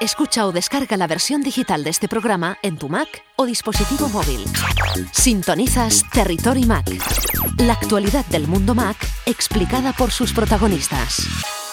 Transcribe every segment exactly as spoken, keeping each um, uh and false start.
Escucha o descarga la versión digital de este programa en tu Mac o dispositivo móvil. Sintonizas Territory Mac, la actualidad del mundo Mac explicada por sus protagonistas.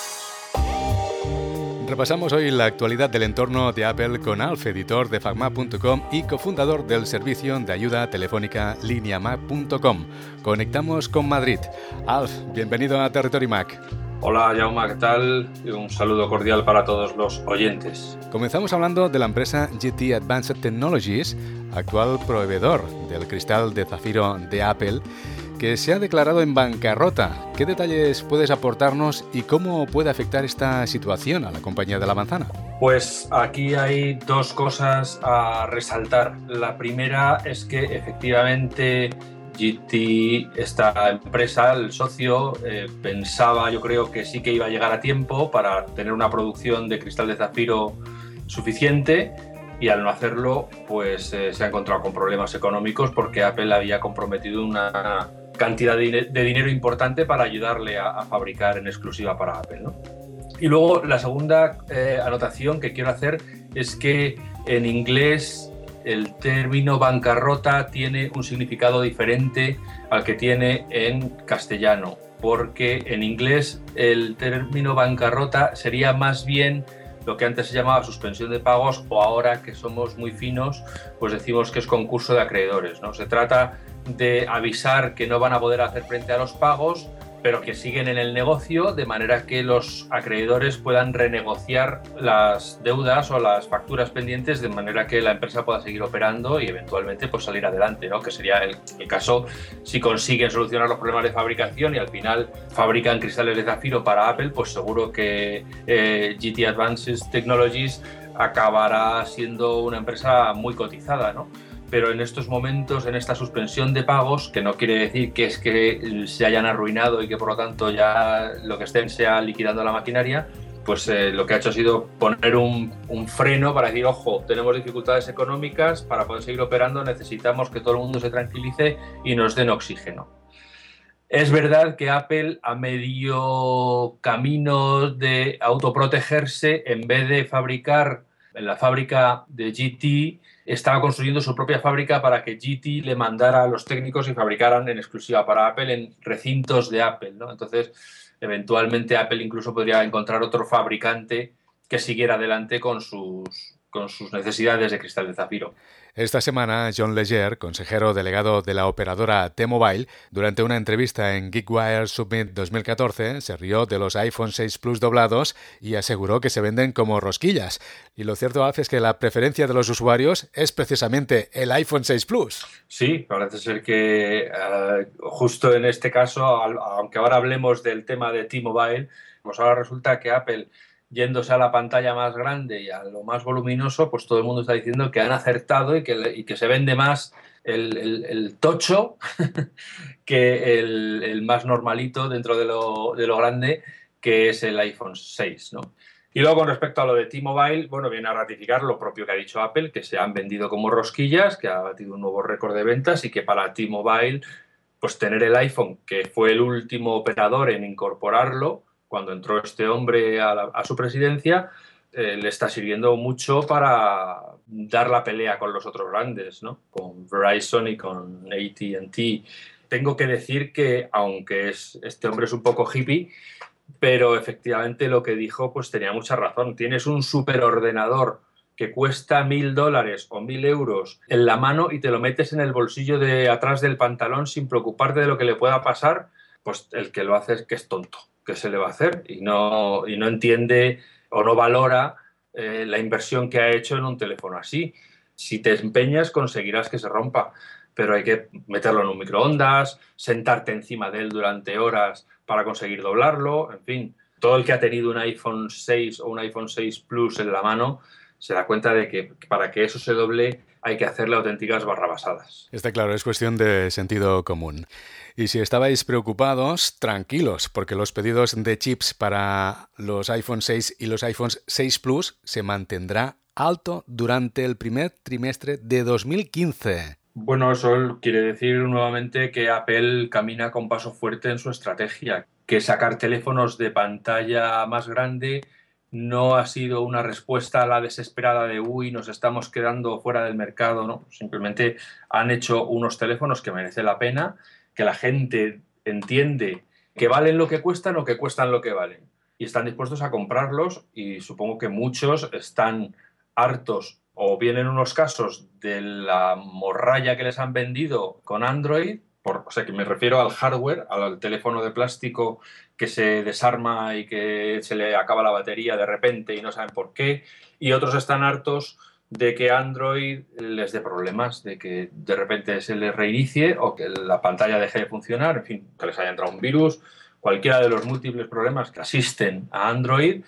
Repasamos hoy la actualidad del entorno de Apple con Alf, editor de facmac punto com y cofundador del servicio de ayuda telefónica lineamac punto com. Conectamos con Madrid. Alf, bienvenido a Territory Mac. Hola Jaume, ¿qué tal? Y un saludo cordial para todos los oyentes. Comenzamos hablando de la empresa G T Advanced Technologies, actual proveedor del cristal de zafiro de Apple, que se ha declarado en bancarrota. ¿Qué detalles puedes aportarnos y cómo puede afectar esta situación a la compañía de la manzana? Pues aquí hay dos cosas a resaltar. La primera es que efectivamente G T, esta empresa, el socio, eh, pensaba, yo creo que sí que iba a llegar a tiempo para tener una producción de cristal de zafiro suficiente, y al no hacerlo, pues eh, se ha encontrado con problemas económicos porque Apple había comprometido una cantidad de, de dinero importante para ayudarle a, a fabricar en exclusiva para Apple, ¿no? Y luego la segunda eh, anotación que quiero hacer es que en inglés el término bancarrota tiene un significado diferente al que tiene en castellano, porque en inglés el término bancarrota sería más bien lo que antes se llamaba suspensión de pagos, o ahora que somos muy finos, pues decimos que es concurso de acreedores, ¿no? Se trata de avisar que no van a poder hacer frente a los pagos, pero que siguen en el negocio, de manera que los acreedores puedan renegociar las deudas o las facturas pendientes, de manera que la empresa pueda seguir operando y eventualmente pues salir adelante, ¿no? Que sería el, el caso si consiguen solucionar los problemas de fabricación y al final fabrican cristales de zafiro para Apple, pues seguro que eh, G T Advanced Technologies acabará siendo una empresa muy cotizada, ¿no? Pero en estos momentos, en esta suspensión de pagos, que no quiere decir que es que se hayan arruinado y que por lo tanto ya lo que estén sea liquidando la maquinaria, pues eh, lo que ha hecho ha sido poner un, un freno para decir, ojo, tenemos dificultades económicas, para poder seguir operando necesitamos que todo el mundo se tranquilice y nos den oxígeno. Es verdad que Apple, a medio camino de autoprotegerse, en vez de fabricar en la fábrica de G T, estaba construyendo su propia fábrica para que G T le mandara a los técnicos y fabricaran en exclusiva para Apple en recintos de Apple, ¿no? Entonces, eventualmente Apple incluso podría encontrar otro fabricante que siguiera adelante con sus, con sus necesidades de cristal de zafiro. Esta semana, John Legere, consejero delegado de la operadora T-Mobile, durante una entrevista en GeekWire Summit dos mil catorce, se rió de los iPhone seis Plus doblados y aseguró que se venden como rosquillas. Y lo cierto, Alf, es que la preferencia de los usuarios es precisamente el iPhone seis Plus. Sí, parece ser que uh, justo en este caso, aunque ahora hablemos del tema de T-Mobile, pues ahora resulta que Apple, yéndose a la pantalla más grande y a lo más voluminoso, pues todo el mundo está diciendo que han acertado y que, y que se vende más el, el, el tocho que el, el más normalito dentro de lo, de lo grande, que es el iPhone seis, ¿no? Y luego, con respecto a lo de T-Mobile, bueno, viene a ratificar lo propio que ha dicho Apple, que se han vendido como rosquillas, que ha batido un nuevo récord de ventas y que para T-Mobile, pues tener el iPhone, que fue el último operador en incorporarlo, cuando entró este hombre a, la, a su presidencia, eh, le está sirviendo mucho para dar la pelea con los otros grandes, ¿no? Con Verizon y con A T and T. Tengo que decir que, aunque es, este hombre es un poco hippie, pero efectivamente lo que dijo pues tenía mucha razón. Tienes un superordenador que cuesta mil dólares o mil euros en la mano y te lo metes en el bolsillo de atrás del pantalón sin preocuparte de lo que le pueda pasar, pues el que lo hace es que es tonto. ¿Qué se le va a hacer? Y no, y no entiende o no valora eh, la inversión que ha hecho en un teléfono así. Si te empeñas, conseguirás que se rompa, pero hay que meterlo en un microondas, sentarte encima de él durante horas para conseguir doblarlo, en fin. Todo el que ha tenido un iPhone seis o un iPhone seis Plus en la mano se da cuenta de que para que eso se doble hay que hacerle auténticas barrabasadas. Está claro, es cuestión de sentido común. Y si estabais preocupados, tranquilos, porque los pedidos de chips para los iPhone seis y los iPhone seis Plus se mantendrá alto durante el primer trimestre de dos mil quince. Bueno, eso quiere decir nuevamente que Apple camina con paso fuerte en su estrategia, que sacar teléfonos de pantalla más grande no ha sido una respuesta a la desesperada de uy, nos estamos quedando fuera del mercado, ¿no? Simplemente han hecho unos teléfonos que merece la pena, que la gente entiende que valen lo que cuestan o que cuestan lo que valen. Y están dispuestos a comprarlos y supongo que muchos están hartos o bien en unos casos de la morralla que les han vendido con Android, por, o sea que me refiero al hardware, al teléfono de plástico que se desarma y que se le acaba la batería de repente y no saben por qué, y otros están hartos de que Android les dé problemas, de que de repente se les reinicie o que la pantalla deje de funcionar, en fin, que les haya entrado un virus, cualquiera de los múltiples problemas que asisten a Android.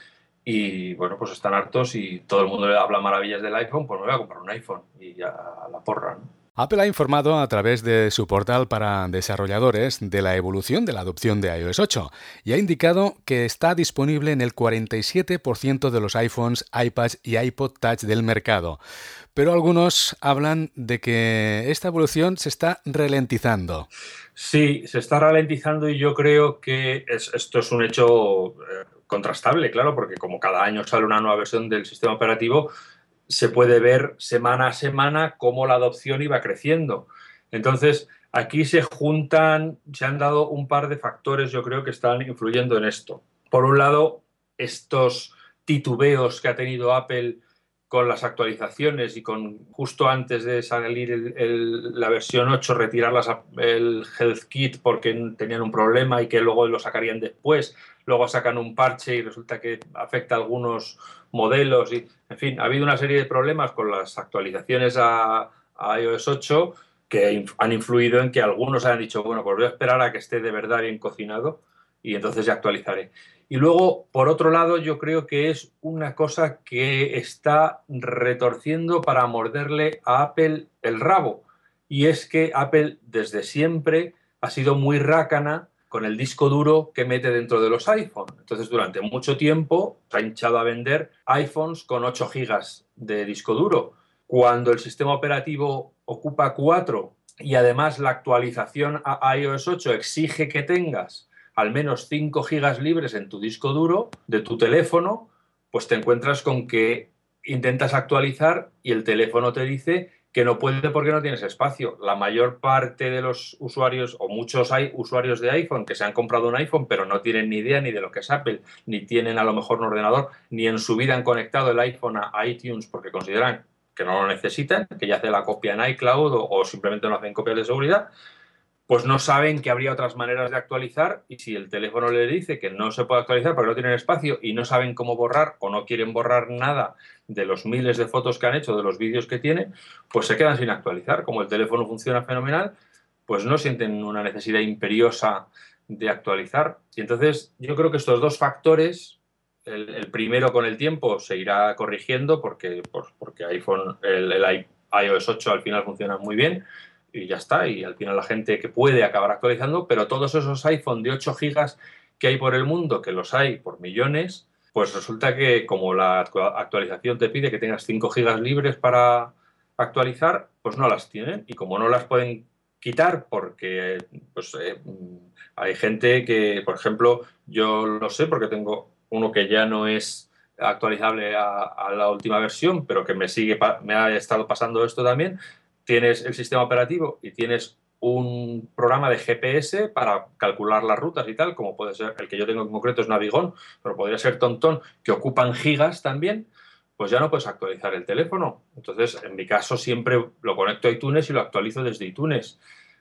Y bueno, pues están hartos y todo el mundo le habla maravillas del iPhone, pues me voy a comprar un iPhone y ya la porra, ¿no? Apple ha informado a través de su portal para desarrolladores de la evolución de la adopción de i O S ocho y ha indicado que está disponible en el cuarenta y siete por ciento de los iPhones, iPads y iPod Touch del mercado. Pero algunos hablan de que esta evolución se está ralentizando. Sí, se está ralentizando y yo creo que es, esto es un hecho eh, contrastable, claro, porque como cada año sale una nueva versión del sistema operativo, se puede ver semana a semana cómo la adopción iba creciendo. Entonces, aquí se juntan, se han dado un par de factores, yo creo, que están influyendo en esto. Por un lado, estos titubeos que ha tenido Apple con las actualizaciones y con justo antes de salir el, el, la versión ocho, retirar las, el Health Kit porque tenían un problema y que luego lo sacarían después. Luego sacan un parche y resulta que afecta a algunos modelos. Y, en fin, ha habido una serie de problemas con las actualizaciones a, a i O S ocho que han influido en que algunos hayan dicho, bueno, pues voy a esperar a que esté de verdad bien cocinado y entonces ya actualizaré. Y luego, por otro lado, yo creo que es una cosa que está retorciendo para morderle a Apple el rabo. Y es que Apple desde siempre ha sido muy rácana con el disco duro que mete dentro de los iPhone. Entonces, durante mucho tiempo se ha hinchado a vender iPhones con ocho gigas de disco duro. Cuando el sistema operativo ocupa cuatro y además la actualización a i O S ocho exige que tengas al menos cinco gigas libres en tu disco duro de tu teléfono, pues te encuentras con que intentas actualizar y el teléfono te dice que no puede porque no tienes espacio. La mayor parte de los usuarios, o muchos hay usuarios de iPhone que se han comprado un iPhone pero no tienen ni idea ni de lo que es Apple, ni tienen a lo mejor un ordenador, ni en su vida han conectado el iPhone a iTunes porque consideran que no lo necesitan, que ya hace la copia en iCloud o, o simplemente no hacen copias de seguridad, pues no saben que habría otras maneras de actualizar y si el teléfono les dice que no se puede actualizar porque no tienen espacio y no saben cómo borrar o no quieren borrar nada de los miles de fotos que han hecho, de los vídeos que tienen, pues se quedan sin actualizar. Como el teléfono funciona fenomenal, pues no sienten una necesidad imperiosa de actualizar. Y entonces yo creo que estos dos factores, el, el primero con el tiempo se irá corrigiendo porque, pues, porque iPhone, el, el i O S ocho al final funciona muy bien, y ya está, y al final la gente que puede acabar actualizando, pero todos esos iPhone de ocho gigas que hay por el mundo, que los hay por millones, pues resulta que como la actualización te pide que tengas cinco gigas libres para actualizar, pues no las tienen, y como no las pueden quitar porque pues, eh, hay gente que, por ejemplo, yo lo sé porque tengo uno que ya no es actualizable a, a la última versión, pero que me sigue, me ha estado pasando esto también. Tienes el sistema operativo y tienes un programa de G P S para calcular las rutas y tal, como puede ser el que yo tengo en concreto es Navigón, pero podría ser TomTom, que ocupan gigas también, pues ya no puedes actualizar el teléfono. Entonces, en mi caso, siempre lo conecto a iTunes y lo actualizo desde iTunes.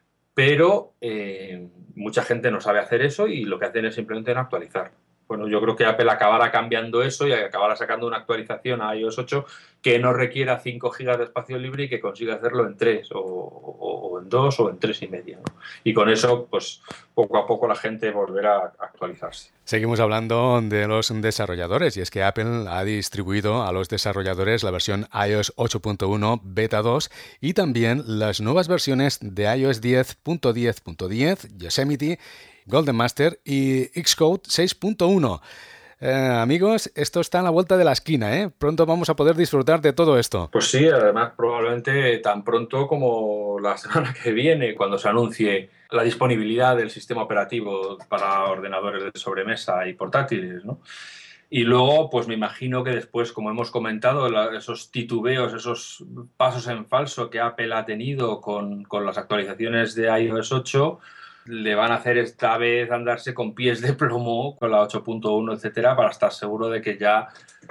Pero eh, mucha gente no sabe hacer eso y lo que hacen es simplemente no actualizar. Bueno, yo creo que Apple acabará cambiando eso y acabará sacando una actualización a i O S ocho que no requiera cinco gigas de espacio libre y que consiga hacerlo en tres o, o, o en dos o en tres y media, ¿no? Y con eso, pues poco a poco la gente volverá a actualizarse. Seguimos hablando de los desarrolladores y es que Apple ha distribuido a los desarrolladores la versión i O S ocho punto uno Beta dos y también las nuevas versiones de i O S diez punto diez punto diez, Yosemite, Golden Master y Xcode seis punto uno. Eh, amigos, esto está a la vuelta de la esquina, ¿eh? Pronto vamos a poder disfrutar de todo esto. Pues sí, además probablemente tan pronto como la semana que viene, cuando se anuncie la disponibilidad del sistema operativo para ordenadores de sobremesa y portátiles, ¿no? Y luego, pues me imagino que después, como hemos comentado, la, esos titubeos, esos pasos en falso que Apple ha tenido con, con las actualizaciones de iOS ocho, le van a hacer esta vez andarse con pies de plomo con la ocho punto uno, etcétera, para estar seguro de que ya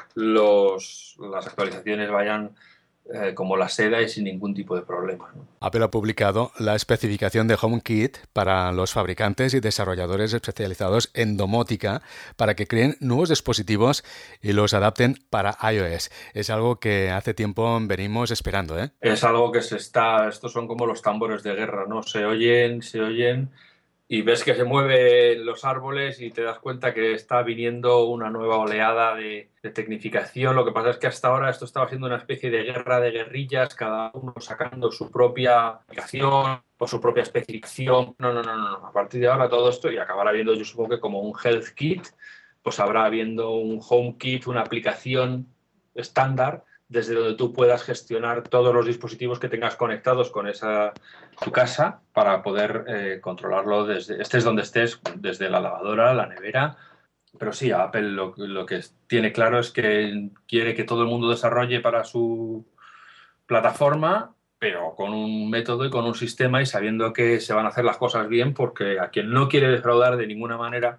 los, las actualizaciones vayan eh, como la seda y sin ningún tipo de problema, ¿no? Apple ha publicado la especificación de HomeKit para los fabricantes y desarrolladores especializados en domótica para que creen nuevos dispositivos y los adapten para iOS. Es algo que hace tiempo venimos esperando, ¿eh? Es algo que se está... Estos son como los tambores de guerra, ¿no? Se oyen, se oyen... y ves que se mueven los árboles y te das cuenta que está viniendo una nueva oleada de, de tecnificación. Lo que pasa es que hasta ahora esto estaba siendo una especie de guerra de guerrillas, cada uno sacando su propia aplicación o su propia especificación. No, no, no, no. A partir de ahora todo esto, y acabará viendo, yo supongo que como un Health Kit, pues habrá viendo un Home Kit, una aplicación estándar desde donde tú puedas gestionar todos los dispositivos que tengas conectados con esa tu casa para poder eh, controlarlo desde estés donde estés, desde la lavadora, la nevera. Pero sí, Apple lo, lo que tiene claro es que quiere que todo el mundo desarrolle para su plataforma, pero con un método y con un sistema y sabiendo que se van a hacer las cosas bien, porque a quien no quiere defraudar de ninguna manera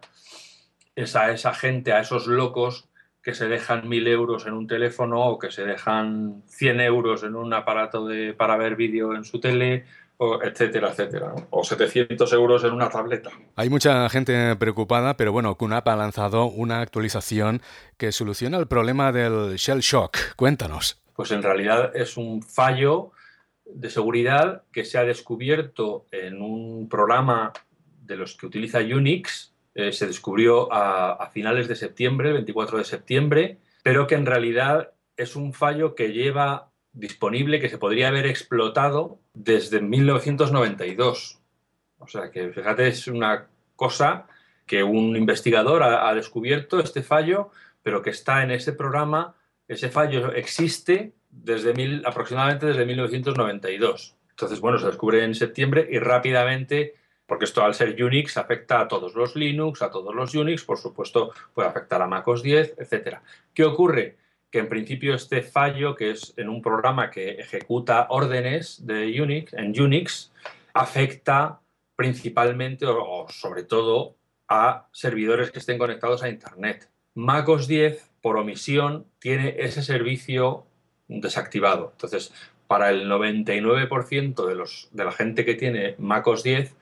es a esa gente, a esos locos que se dejan mil euros en un teléfono o que se dejan cien euros en un aparato de, para ver vídeo en su tele, o etcétera, etcétera, ¿no? O setecientos euros en una tableta. Hay mucha gente preocupada, pero bueno, Q NAP ha lanzado una actualización que soluciona el problema del shell shock. Cuéntanos. Pues en realidad es un fallo de seguridad que se ha descubierto en un programa de los que utiliza Unix. Eh, se descubrió a, a finales de septiembre, el veinticuatro de septiembre, pero que en realidad es un fallo que lleva disponible, que se podría haber explotado desde mil novecientos noventa y dos. O sea que, fíjate, es una cosa que un investigador ha, ha descubierto, este fallo, pero que está en ese programa. Ese fallo existe desde mil, aproximadamente desde mil novecientos noventa y dos. Entonces, bueno, se descubre en septiembre y rápidamente, porque esto al ser Unix afecta a todos los Linux, a todos los Unix, por supuesto puede afectar a MacOS diez, etcétera. ¿Qué ocurre? Que en principio este fallo, que es en un programa que ejecuta órdenes de Unix, en Unix, afecta principalmente o, o sobre todo a servidores que estén conectados a Internet. MacOS diez, por omisión, tiene ese servicio desactivado. Entonces, para el noventa y nueve por ciento de, los, de la gente que tiene MacOS diez,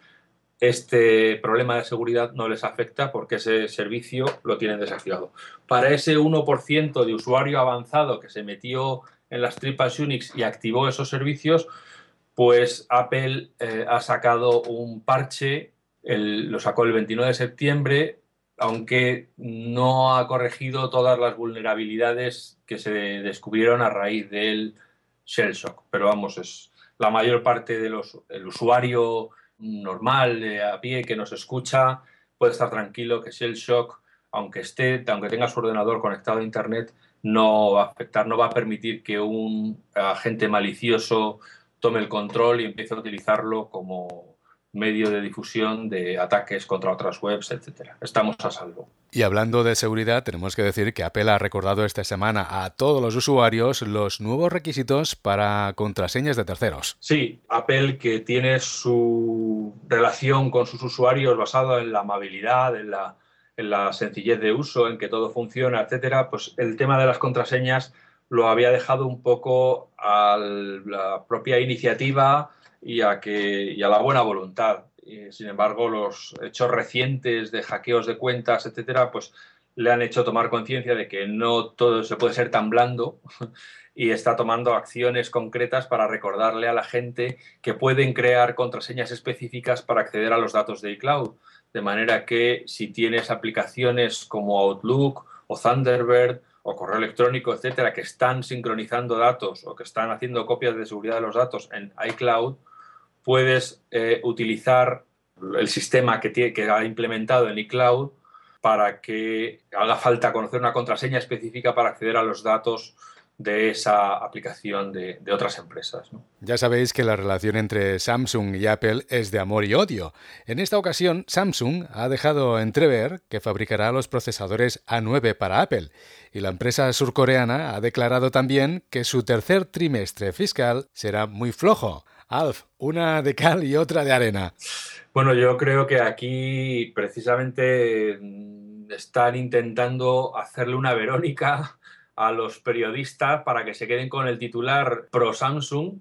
este problema de seguridad no les afecta porque ese servicio lo tienen desactivado. Para ese uno por ciento de usuario avanzado que se metió en las tripas Unix y activó esos servicios, pues Apple eh, ha sacado un parche, el, lo sacó el veintinueve de septiembre, aunque no ha corregido todas las vulnerabilidades que se descubrieron a raíz del shell shock. Pero vamos, es la mayor parte del usuario normal, de a pie, que nos escucha, puede estar tranquilo que shell shock, aunque esté, aunque tenga su ordenador conectado a Internet, no va a afectar, no va a permitir que un agente malicioso tome el control y empiece a utilizarlo como medio de difusión de ataques contra otras webs, etcétera. Estamos a salvo. Y hablando de seguridad, tenemos que decir que Apple ha recordado esta semana a todos los usuarios los nuevos requisitos para contraseñas de terceros. Sí, Apple, que tiene su relación con sus usuarios basada en la amabilidad, en la, en la sencillez de uso, en que todo funciona, etcétera, pues el tema de las contraseñas lo había dejado un poco a la propia iniciativa y a, que, y a la buena voluntad. Y, sin embargo, los hechos recientes de hackeos de cuentas, etcétera, pues le han hecho tomar conciencia de que no todo se puede ser tan blando y está tomando acciones concretas para recordarle a la gente que pueden crear contraseñas específicas para acceder a los datos de iCloud. De manera que si tienes aplicaciones como Outlook o Thunderbird o correo electrónico, etcétera, que están sincronizando datos o que están haciendo copias de seguridad de los datos en iCloud, puedes eh, utilizar el sistema que, tiene, que ha implementado en iCloud para que haga falta conocer una contraseña específica para acceder a los datos de esa aplicación de, de otras empresas, ¿no? Ya sabéis que la relación entre Samsung y Apple es de amor y odio. En esta ocasión, Samsung ha dejado entrever que fabricará los procesadores A nueve para Apple, y la empresa surcoreana ha declarado también que su tercer trimestre fiscal será muy flojo. Alf, una de cal y otra de arena. Bueno, yo creo que aquí precisamente están intentando hacerle una Verónica a los periodistas para que se queden con el titular pro Samsung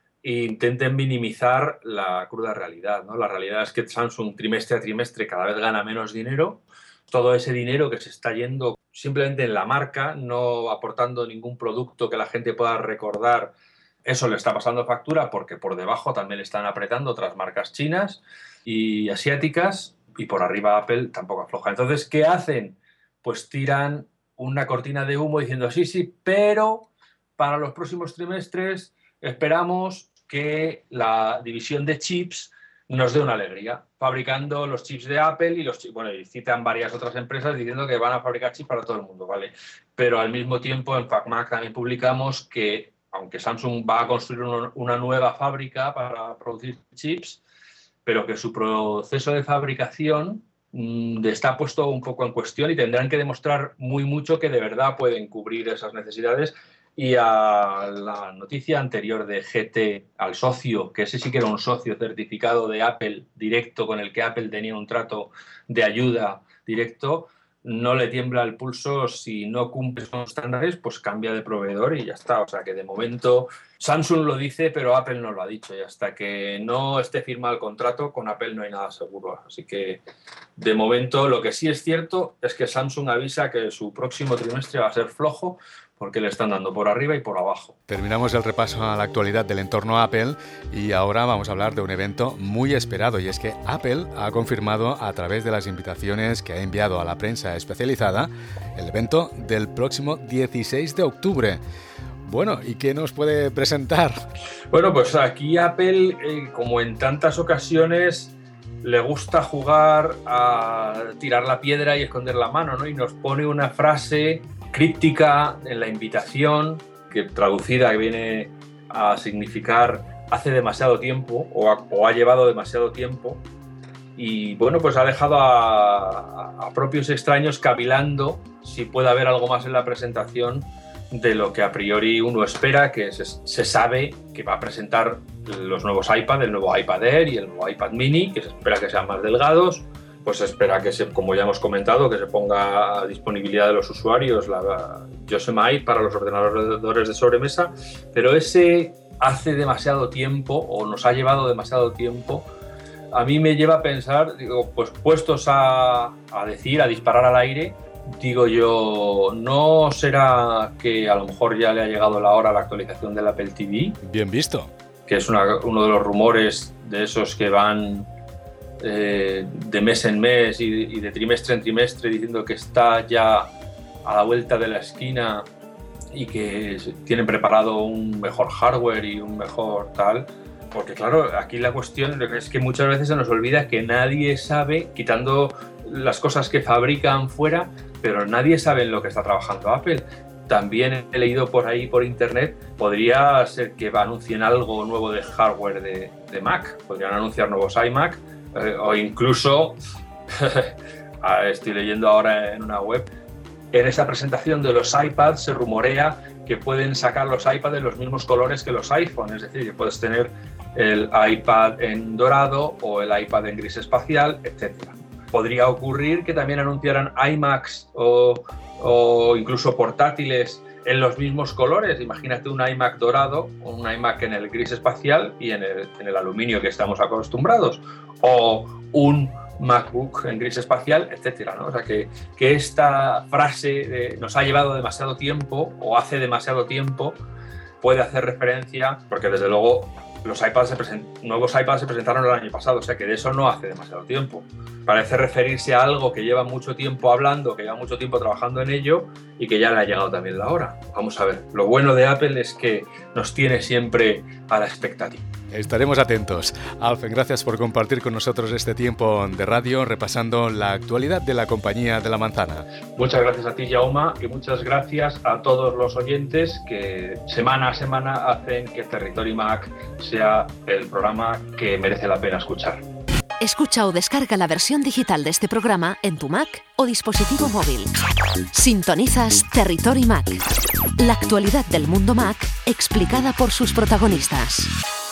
e intenten minimizar la cruda realidad, ¿no? La realidad es que Samsung trimestre a trimestre cada vez gana menos dinero. Todo ese dinero que se está yendo simplemente en la marca, no aportando ningún producto que la gente pueda recordar, eso le está pasando factura porque por debajo también le están apretando otras marcas chinas y asiáticas, y por arriba Apple tampoco afloja. Entonces, ¿qué hacen? Pues tiran una cortina de humo diciendo sí, sí, pero para los próximos trimestres esperamos que la división de chips nos dé una alegría, fabricando los chips de Apple y los chips, bueno, y citan varias otras empresas diciendo que van a fabricar chips para todo el mundo, ¿vale? Pero al mismo tiempo en FacMac también publicamos que aunque Samsung va a construir una nueva fábrica para producir chips, pero que su proceso de fabricación está puesto un poco en cuestión y tendrán que demostrar muy mucho que de verdad pueden cubrir esas necesidades. Y a la noticia anterior de G T, al socio, que ese sí que era un socio certificado de Apple directo, con el que Apple tenía un trato de ayuda directo, no le tiembla el pulso. Si no cumple esos estándares, pues cambia de proveedor y ya está. O sea que de momento Samsung lo dice, pero Apple no lo ha dicho. Y hasta que no esté firmado el contrato, con Apple no hay nada seguro. Así que de momento lo que sí es cierto es que Samsung avisa que su próximo trimestre va a ser flojo, porque le están dando por arriba y por abajo. Terminamos el repaso a la actualidad del entorno Apple y ahora vamos a hablar de un evento muy esperado, y es que Apple ha confirmado a través de las invitaciones que ha enviado a la prensa especializada el evento del próximo dieciséis de octubre. Bueno, ¿y qué nos puede presentar? Bueno, pues aquí Apple, eh, como en tantas ocasiones, le gusta jugar a tirar la piedra y esconder la mano, ¿no? Y nos pone una frase críptica en la invitación, que traducida viene a significar hace demasiado tiempo o ha, o ha llevado demasiado tiempo, y bueno, pues ha dejado a, a propios extraños cavilando si puede haber algo más en la presentación de lo que a priori uno espera, que se, se sabe que va a presentar los nuevos iPad, el nuevo iPad Air y el nuevo iPad Mini, que se espera que sean más delgados. Pues se espera que, se, como ya hemos comentado, que se ponga a disponibilidad de los usuarios la Yosemite para los ordenadores de sobremesa, pero ese hace demasiado tiempo, o nos ha llevado demasiado tiempo, a mí me lleva a pensar, digo, pues puestos a, a decir, a disparar al aire, digo yo, ¿no será que a lo mejor ya le ha llegado la hora a la actualización del Apple T V? Bien visto. Que es una, uno de los rumores de esos que van Eh, de mes en mes y, y de trimestre en trimestre diciendo que está ya a la vuelta de la esquina y que tienen preparado un mejor hardware y un mejor tal, porque claro, aquí la cuestión es que muchas veces se nos olvida que nadie sabe, quitando las cosas que fabrican fuera, pero nadie sabe en lo que está trabajando Apple. También he leído por ahí por internet, podría ser que anuncien algo nuevo de hardware de, de Mac, podrían anunciar nuevos iMac, Eh, o incluso, estoy leyendo ahora en una web, en esa presentación de los iPads se rumorea que pueden sacar los iPads de los mismos colores que los iPhones, es decir, que puedes tener el iPad en dorado o el iPad en gris espacial, etcétera. Podría ocurrir que también anunciaran iMacs o, o incluso portátiles en los mismos colores. Imagínate un iMac dorado o un iMac en el gris espacial y en el, en el aluminio que estamos acostumbrados, o un MacBook en gris espacial, etcétera, ¿no? O sea, que, que esta frase de nos ha llevado demasiado tiempo o hace demasiado tiempo puede hacer referencia, porque desde luego los iPads se present, nuevos iPads se presentaron el año pasado, o sea que de eso no hace demasiado tiempo. Parece referirse a algo que lleva mucho tiempo hablando, que lleva mucho tiempo trabajando en ello y que ya le ha llegado también la hora. Vamos a ver, lo bueno de Apple es que nos tiene siempre a la expectativa. Estaremos atentos. Alfen, gracias por compartir con nosotros este tiempo de radio repasando la actualidad de la compañía de la manzana. Muchas gracias a ti, Jaume, y muchas gracias a todos los oyentes que semana a semana hacen que Territory Mac sea el programa que merece la pena escuchar. Escucha o descarga la versión digital de este programa en tu Mac o dispositivo móvil. Sintonizas Territory Mac, la actualidad del mundo Mac explicada por sus protagonistas.